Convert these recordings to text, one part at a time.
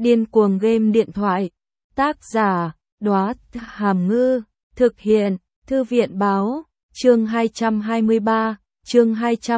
Điên cuồng game điện thoại. Tác giả, Đóa Hàm Ngư. Thực hiện, Thư viện báo. Chương 223, chương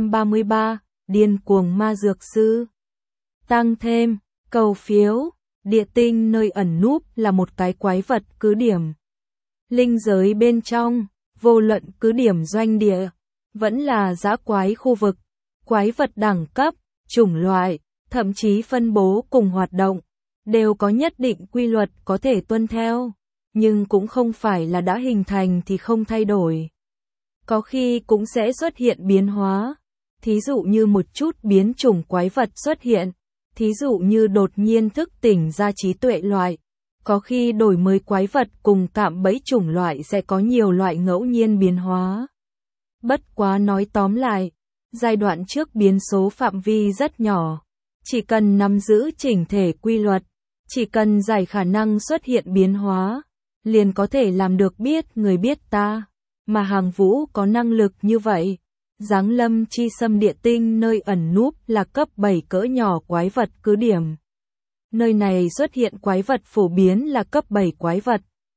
233, Điên cuồng ma dược sư. Tăng thêm, cầu phiếu. Địa tinh nơi ẩn núp là một cái quái vật cứ điểm. Linh giới bên trong, vô luận cứ điểm doanh địa, vẫn là dã quái khu vực, quái vật đẳng cấp, chủng loại, thậm chí phân bố cùng hoạt động, đều có nhất định quy luật có thể tuân theo, nhưng cũng không phải là đã hình thành thì không thay đổi. Có khi cũng sẽ xuất hiện biến hóa, thí dụ như một chút biến chủng quái vật xuất hiện, thí dụ như đột nhiên thức tỉnh ra trí tuệ loại. Có khi đổi mới quái vật cùng cạm bẫy chủng loại sẽ có nhiều loại ngẫu nhiên biến hóa. Bất quá nói tóm lại, giai đoạn trước biến số phạm vi rất nhỏ. Chỉ cần nắm giữ chỉnh thể quy luật, chỉ cần giải khả năng xuất hiện biến hóa, liền có thể làm được biết người biết ta. Mà Hàng Vũ có năng lực như vậy. Giáng lâm chi xâm địa tinh nơi ẩn núp là cấp 7 cỡ nhỏ quái vật cứ điểm. Nơi này xuất hiện quái vật phổ biến là cấp 7 quái vật.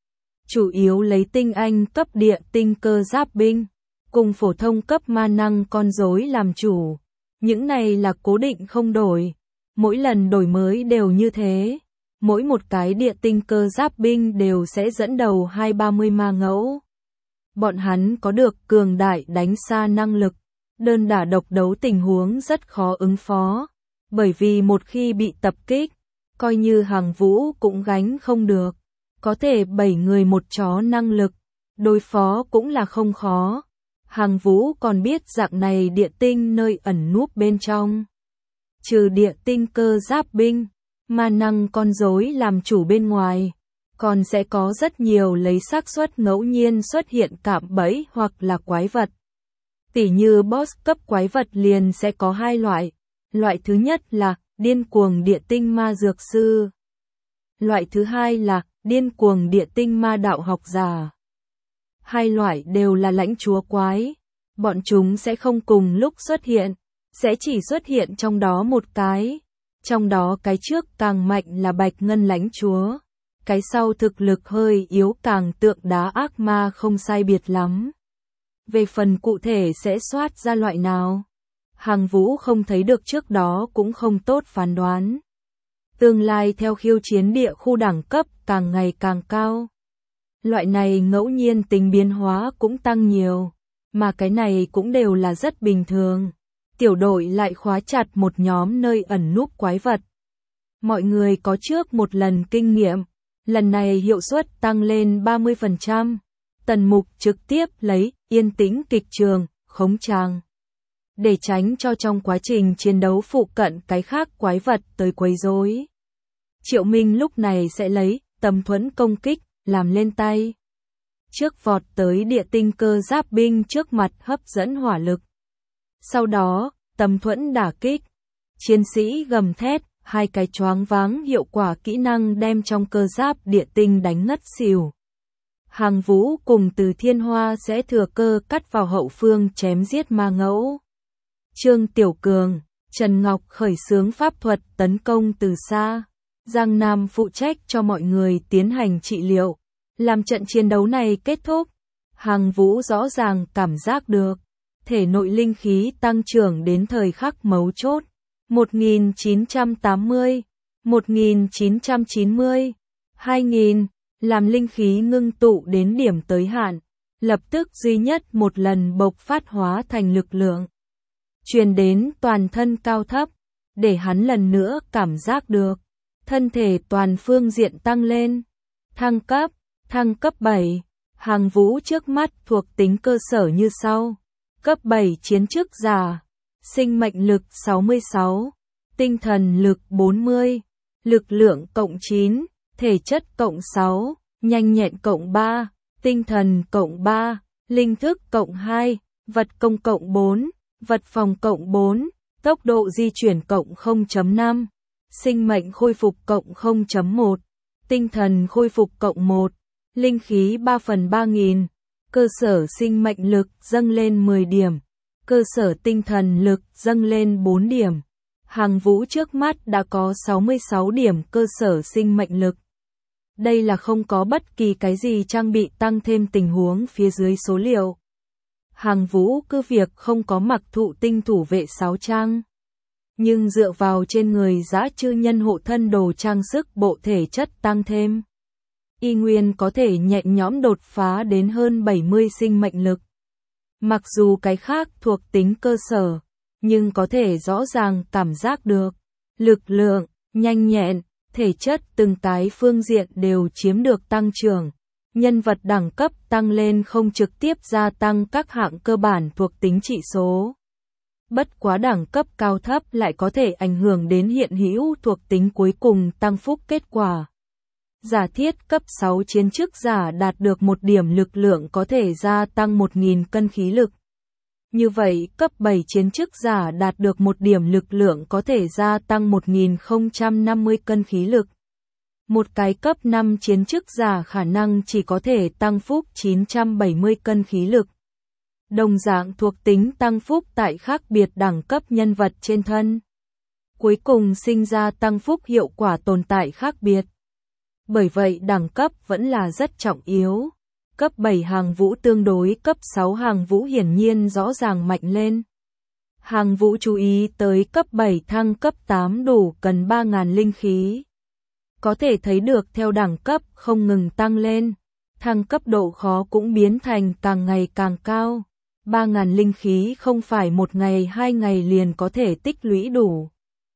Chủ yếu lấy tinh anh cấp địa tinh cơ giáp binh, cùng phổ thông cấp ma năng con rối làm chủ. Những này là cố định không đổi. Mỗi lần đổi mới đều như thế. Mỗi một cái địa tinh cơ giáp binh đều sẽ dẫn đầu 2-30 ma ngẫu. Bọn hắn có được cường đại đánh xa năng lực. Đơn đả độc đấu tình huống rất khó ứng phó. Bởi vì một khi bị tập kích, coi như Hàng Vũ cũng gánh không được. Có thể 7 người một chó năng lực, đối phó cũng là không khó. Hàng Vũ còn biết dạng này địa tinh nơi ẩn núp bên trong. Trừ địa tinh cơ giáp binh, ma năng con rối làm chủ bên ngoài, còn sẽ có rất nhiều lấy xác suất ngẫu nhiên xuất hiện cạm bẫy hoặc là quái vật. Tỉ như boss cấp quái vật liền sẽ có hai loại. Loại thứ nhất là điên cuồng địa tinh ma dược sư. Loại thứ hai là điên cuồng địa tinh ma đạo học giả. Hai loại đều là lãnh chúa quái. Bọn chúng sẽ không cùng lúc xuất hiện, sẽ chỉ xuất hiện trong đó một cái. Trong đó cái trước càng mạnh là Bạch Ngân lãnh chúa. Cái sau thực lực hơi yếu càng tượng đá ác ma không sai biệt lắm. Về phần cụ thể sẽ soát ra loại nào, Hàng Vũ không thấy được trước đó cũng không tốt phán đoán. Tương lai theo khiêu chiến địa khu đẳng cấp càng ngày càng cao. Loại này ngẫu nhiên tính biến hóa cũng tăng nhiều, mà cái này cũng đều là rất bình thường. Tiểu đội lại khóa chặt một nhóm nơi ẩn núp quái vật. Mọi người có trước một lần kinh nghiệm, lần này hiệu suất tăng lên 30%. Tần Mục trực tiếp lấy yên tĩnh kịch trường, khống tràng. Để tránh cho trong quá trình chiến đấu phụ cận cái khác quái vật tới quấy rối. Triệu Minh lúc này sẽ lấy tầm thuẫn công kích, làm lên tay. Trước vọt tới địa tinh cơ giáp binh trước mặt hấp dẫn hỏa lực. Sau đó, tầm thuẫn đả kích. Chiến sĩ gầm thét, hai cái choáng váng hiệu quả kỹ năng đem trong cơ giáp địa tinh đánh ngất xỉu. Hàng Vũ cùng Từ Thiên Hoa sẽ thừa cơ cắt vào hậu phương chém giết ma ngẫu. Trương Tiểu Cường, Trần Ngọc khởi xướng pháp thuật tấn công từ xa. Giang Nam phụ trách cho mọi người tiến hành trị liệu. Làm trận chiến đấu này kết thúc, Hàng Vũ rõ ràng cảm giác được thể nội linh khí tăng trưởng đến thời khắc mấu chốt. 1980, 1990, 2000, làm linh khí ngưng tụ đến điểm tới hạn, lập tức duy nhất một lần bộc phát hóa thành lực lượng. Truyền đến toàn thân cao thấp, để hắn lần nữa cảm giác được, thân thể toàn phương diện tăng lên. Thăng cấp 7, Hàng Vũ trước mắt thuộc tính cơ sở như sau. Cấp 7 chiến chức giả, sinh mệnh lực 66, tinh thần lực 40, lực lượng cộng 9, thể chất cộng 6, nhanh nhẹn cộng 3, tinh thần cộng 3, linh thức cộng 2, vật công cộng 4, vật phòng cộng 4, tốc độ di chuyển cộng 0.5, sinh mệnh khôi phục cộng 0.1, tinh thần khôi phục cộng 1, linh khí 3/3000, cơ sở sinh mệnh lực dâng lên 10 điểm, cơ sở tinh thần lực dâng lên 4 điểm. Hàng Vũ trước mắt đã có 66 điểm cơ sở sinh mệnh lực. Đây là không có bất kỳ cái gì trang bị tăng thêm tình huống phía dưới số liệu. Hàng Vũ cứ việc không có mặc thụ tinh thủ vệ 6 trang. Nhưng dựa vào trên người dã chư nhân hộ thân đồ trang sức bộ thể chất tăng thêm. Y nguyên có thể nhẹ nhõm đột phá đến hơn 70 sinh mệnh lực. Mặc dù cái khác thuộc tính cơ sở, nhưng có thể rõ ràng cảm giác được. Lực lượng, nhanh nhẹn, thể chất từng cái phương diện đều chiếm được tăng trưởng. Nhân vật đẳng cấp tăng lên không trực tiếp gia tăng các hạng cơ bản thuộc tính trị số. Bất quá đẳng cấp cao thấp lại có thể ảnh hưởng đến hiện hữu thuộc tính cuối cùng tăng phúc kết quả. Giả thiết cấp 6 chiến chức giả đạt được 1 điểm lực lượng có thể gia tăng 1.000 cân khí lực. Như vậy, cấp 7 chiến chức giả đạt được 1 điểm lực lượng có thể gia tăng 1.050 cân khí lực. Một cái cấp 5 chiến chức giả khả năng chỉ có thể tăng phúc 970 cân khí lực. Đồng dạng thuộc tính tăng phúc tại khác biệt đẳng cấp nhân vật trên thân. Cuối cùng sinh ra tăng phúc hiệu quả tồn tại khác biệt. Bởi vậy đẳng cấp vẫn là rất trọng yếu. Cấp 7 Hàng Vũ tương đối cấp 6 Hàng Vũ hiển nhiên rõ ràng mạnh lên. Hàng Vũ chú ý tới cấp 7 thăng cấp 8 đủ cần 3.000 linh khí. Có thể thấy được theo đẳng cấp không ngừng tăng lên, thăng cấp độ khó cũng biến thành càng ngày càng cao. 3.000 linh khí không phải 1 ngày 2 ngày liền có thể tích lũy đủ.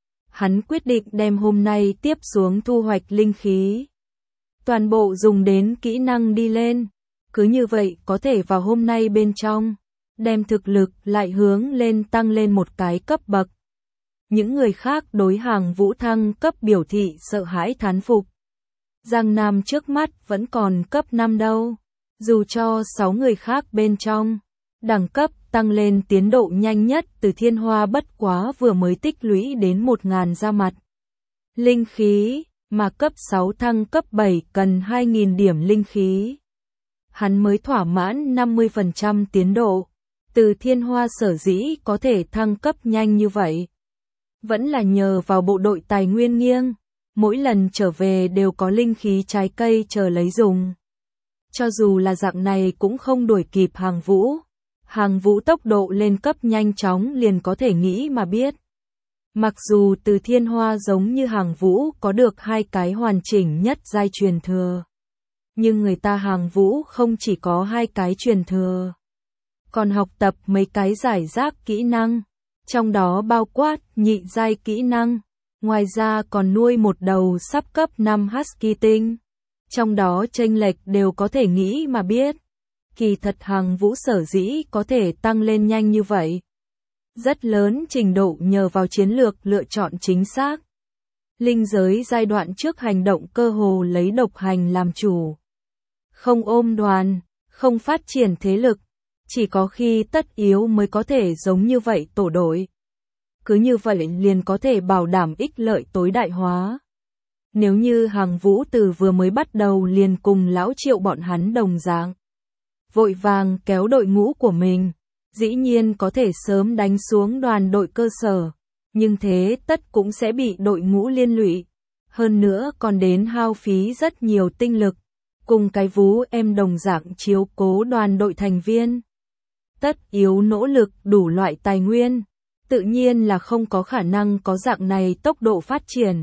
Hắn quyết định đem hôm nay tiếp xuống thu hoạch linh khí. Toàn bộ dùng đến kỹ năng đi lên. Cứ như vậy có thể vào hôm nay bên trong, đem thực lực lại hướng lên tăng lên một cái cấp bậc. Những người khác đối Hàng Vũ thăng cấp biểu thị sợ hãi thán phục. Giang Nam trước mắt vẫn còn cấp 5 đâu. Dù cho 6 người khác bên trong, đẳng cấp tăng lên tiến độ nhanh nhất từ Thiên Hoa bất quá vừa mới tích lũy đến 1.000 ra mặt. Linh khí, mà cấp 6 thăng cấp 7 cần 2.000 điểm linh khí. Hắn mới thỏa mãn 50% tiến độ. Từ Thiên Hoa sở dĩ có thể thăng cấp nhanh như vậy. Vẫn là nhờ vào bộ đội tài nguyên nghiêng. Mỗi lần trở về đều có linh khí trái cây chờ lấy dùng. Cho dù là dạng này cũng không đuổi kịp Hàng Vũ. Hàng Vũ tốc độ lên cấp nhanh chóng liền có thể nghĩ mà biết. Mặc dù từ Thiên Hoa giống như Hàng Vũ có được 2 cái hoàn chỉnh nhất giai truyền thừa. Nhưng người ta Hàng Vũ không chỉ có 2 cái truyền thừa. Còn học tập mấy cái giải rác kỹ năng. Trong đó bao quát nhị giai kỹ năng. Ngoài ra còn nuôi một đầu sắp cấp 5 Husky tinh. Trong đó chênh lệch đều có thể nghĩ mà biết. Kỳ thật Hàng Vũ sở dĩ có thể tăng lên nhanh như vậy. Rất lớn trình độ nhờ vào chiến lược lựa chọn chính xác. Linh giới giai đoạn trước hành động cơ hồ lấy độc hành làm chủ. Không ôm đoàn, không phát triển thế lực. Chỉ có khi tất yếu mới có thể giống như vậy tổ đội. Cứ như vậy liền có thể bảo đảm ích lợi tối đại hóa. Nếu như Hàng Vũ từ vừa mới bắt đầu liền cùng lão Triệu bọn hắn đồng dạng. Vội vàng kéo đội ngũ của mình. Dĩ nhiên có thể sớm đánh xuống đoàn đội cơ sở. Nhưng thế tất cũng sẽ bị đội ngũ liên lụy. Hơn nữa còn đến hao phí rất nhiều tinh lực. Cùng cái vú em đồng dạng chiếu cố đoàn đội thành viên. Tất yếu nỗ lực đủ loại tài nguyên. Tự nhiên là không có khả năng có dạng này tốc độ phát triển.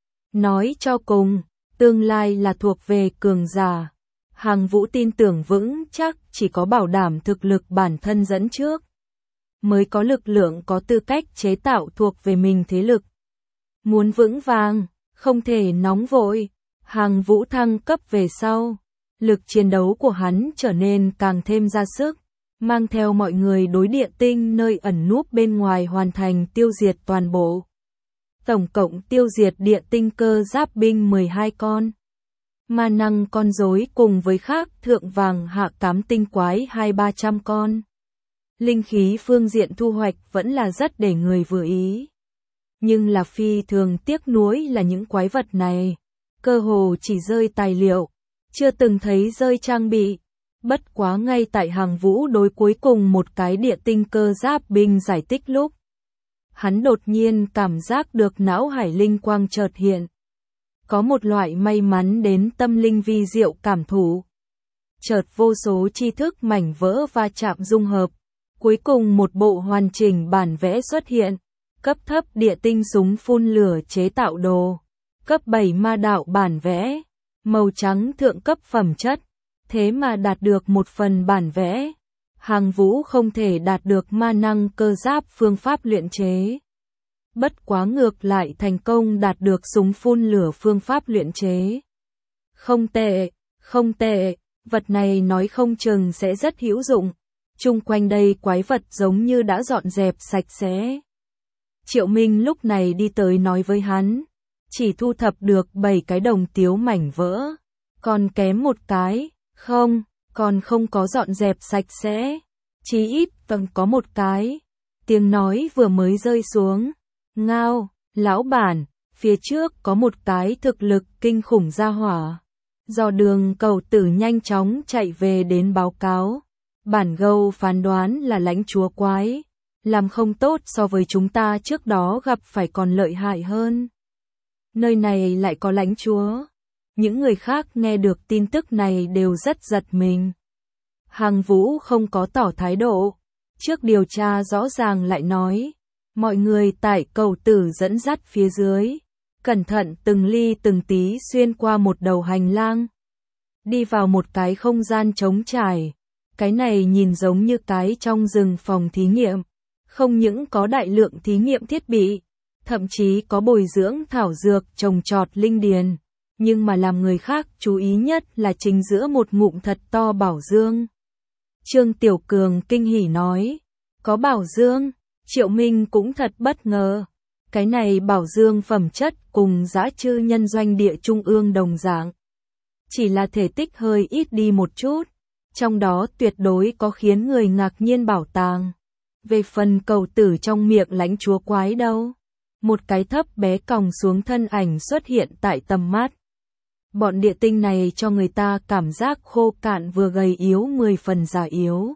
Nói cho cùng, tương lai là thuộc về cường giả. Hàng Vũ tin tưởng vững chắc chỉ có bảo đảm thực lực bản thân dẫn trước. Mới có lực lượng có tư cách chế tạo thuộc về mình thế lực. Muốn vững vàng, không thể nóng vội. Hàng Vũ thăng cấp về sau. Lực chiến đấu của hắn trở nên càng thêm ra sức. Mang theo mọi người đối địa tinh nơi ẩn núp bên ngoài hoàn thành tiêu diệt toàn bộ. Tổng cộng tiêu diệt địa tinh cơ giáp binh 12 con. Ma năng con rối cùng với khác thượng vàng hạ cám tinh quái 200-300 con. Linh khí phương diện thu hoạch vẫn là rất để người vừa ý. Nhưng là phi thường tiếc nuối là những quái vật này. Cơ hồ chỉ rơi tài liệu. Chưa từng thấy rơi trang bị. Bất quá ngay tại Hàng Vũ đối cuối cùng một cái địa tinh cơ giáp binh giải tích lúc. Hắn đột nhiên cảm giác được não hải linh quang chợt hiện. Có một loại may mắn đến tâm linh vi diệu cảm thụ. Chợt vô số tri thức mảnh vỡ va chạm dung hợp. Cuối cùng một bộ hoàn chỉnh bản vẽ xuất hiện. Cấp thấp địa tinh súng phun lửa chế tạo đồ. Cấp 7 ma đạo bản vẽ. Màu trắng thượng cấp phẩm chất. Thế mà đạt được một phần bản vẽ. Hàng Vũ không thể đạt được ma năng cơ giáp phương pháp luyện chế. Bất quá ngược lại thành công đạt được súng phun lửa phương pháp luyện chế. Không tệ, không tệ, vật này nói không chừng sẽ rất hữu dụng. Chung quanh đây quái vật giống như đã dọn dẹp sạch sẽ. Triệu Minh lúc này đi tới nói với hắn, chỉ thu thập được 7 cái đồng tiếu mảnh vỡ, còn kém một cái, còn không có dọn dẹp sạch sẽ, chí ít còn có một cái. Tiếng nói vừa mới rơi xuống, ngao, lão bản, phía trước có một cái thực lực kinh khủng ra hỏa. Do Đường Cầu Tử nhanh chóng chạy về đến báo cáo, bản gâu phán đoán là lãnh chúa quái, làm không tốt so với chúng ta trước đó gặp phải còn lợi hại hơn. Nơi này lại có lãnh chúa. Những người khác nghe được tin tức này đều rất giật mình. Hàng Vũ không có tỏ thái độ. Trước điều tra rõ ràng lại nói, mọi người tại Cầu Tử dẫn dắt phía dưới, cẩn thận từng ly từng tí xuyên qua một đầu hành lang, đi vào một cái không gian trống trải. Cái này nhìn giống như cái trong rừng phòng thí nghiệm, không những có đại lượng thí nghiệm thiết bị, thậm chí có bồi dưỡng thảo dược trồng trọt linh điền, nhưng mà làm người khác chú ý nhất là chính giữa một ngụm thật to bảo dương. Trương Tiểu Cường kinh hỉ nói, có bảo dương. Triệu Minh cũng thật bất ngờ. Cái này bảo dương phẩm chất cùng Dã Trư Nhân Doanh địa trung ương đồng dạng. Chỉ là thể tích hơi ít đi một chút. Trong đó tuyệt đối có khiến người ngạc nhiên bảo tàng. Về phần Cầu Tử trong miệng lãnh chúa quái đâu. Một cái thấp bé còng xuống thân ảnh xuất hiện tại tầm mắt. Bọn địa tinh này cho người ta cảm giác khô cạn vừa gầy yếu 10 phần già yếu.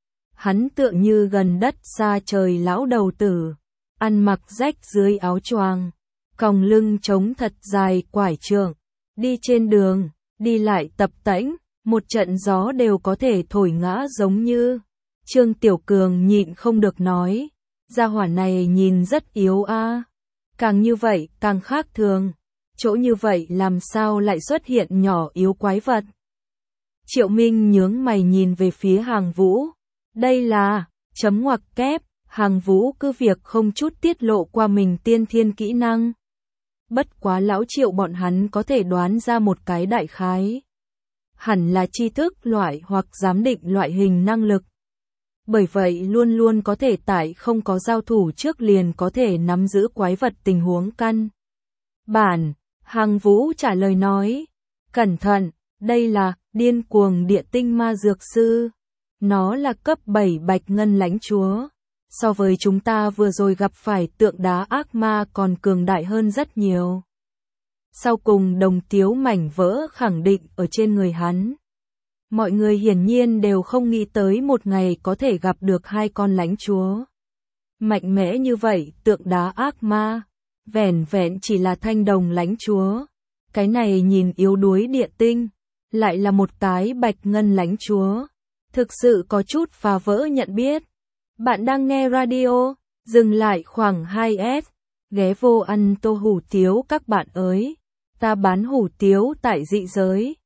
Hắn tựa như gần đất xa trời lão đầu tử, ăn mặc rách dưới áo choàng, còng lưng trống thật dài quải trượng, đi trên đường, đi lại tập tễnh, một trận gió đều có thể thổi ngã giống như. Trương Tiểu Cường nhịn không được nói, gia hỏa này nhìn rất yếu a, càng như vậy càng khác thường, chỗ như vậy làm sao lại xuất hiện nhỏ yếu quái vật. Triệu Minh nhướng mày nhìn về phía Hàng Vũ. Đây là, chấm ngoặc kép, Hàng Vũ cứ việc không chút tiết lộ qua mình tiên thiên kỹ năng. Bất quá lão Triệu bọn hắn có thể đoán ra một cái đại khái. Hẳn là tri thức loại hoặc giám định loại hình năng lực. Bởi vậy luôn luôn có thể tại không có giao thủ trước liền có thể nắm giữ quái vật tình huống căn bản. Hàng Vũ trả lời nói, cẩn thận, đây là điên cuồng địa tinh ma dược sư. Nó là cấp 7 bạch ngân lãnh chúa. So với chúng ta vừa rồi gặp phải tượng đá ác ma còn cường đại hơn rất nhiều. Sau cùng đồng tiếu mảnh vỡ khẳng định ở trên người hắn. Mọi người hiển nhiên đều không nghĩ tới một ngày có thể gặp được 2 con lãnh chúa. Mạnh mẽ như vậy tượng đá ác ma. Vẻn vẹn chỉ là thanh đồng lãnh chúa. Cái này nhìn yếu đuối địa tinh. Lại là một cái bạch ngân lãnh chúa. Thực sự có chút phá vỡ nhận biết. Bạn đang nghe radio, dừng lại khoảng 2S, ghé vô ăn tô hủ tiếu các bạn ơi. Ta bán hủ tiếu tại dị giới.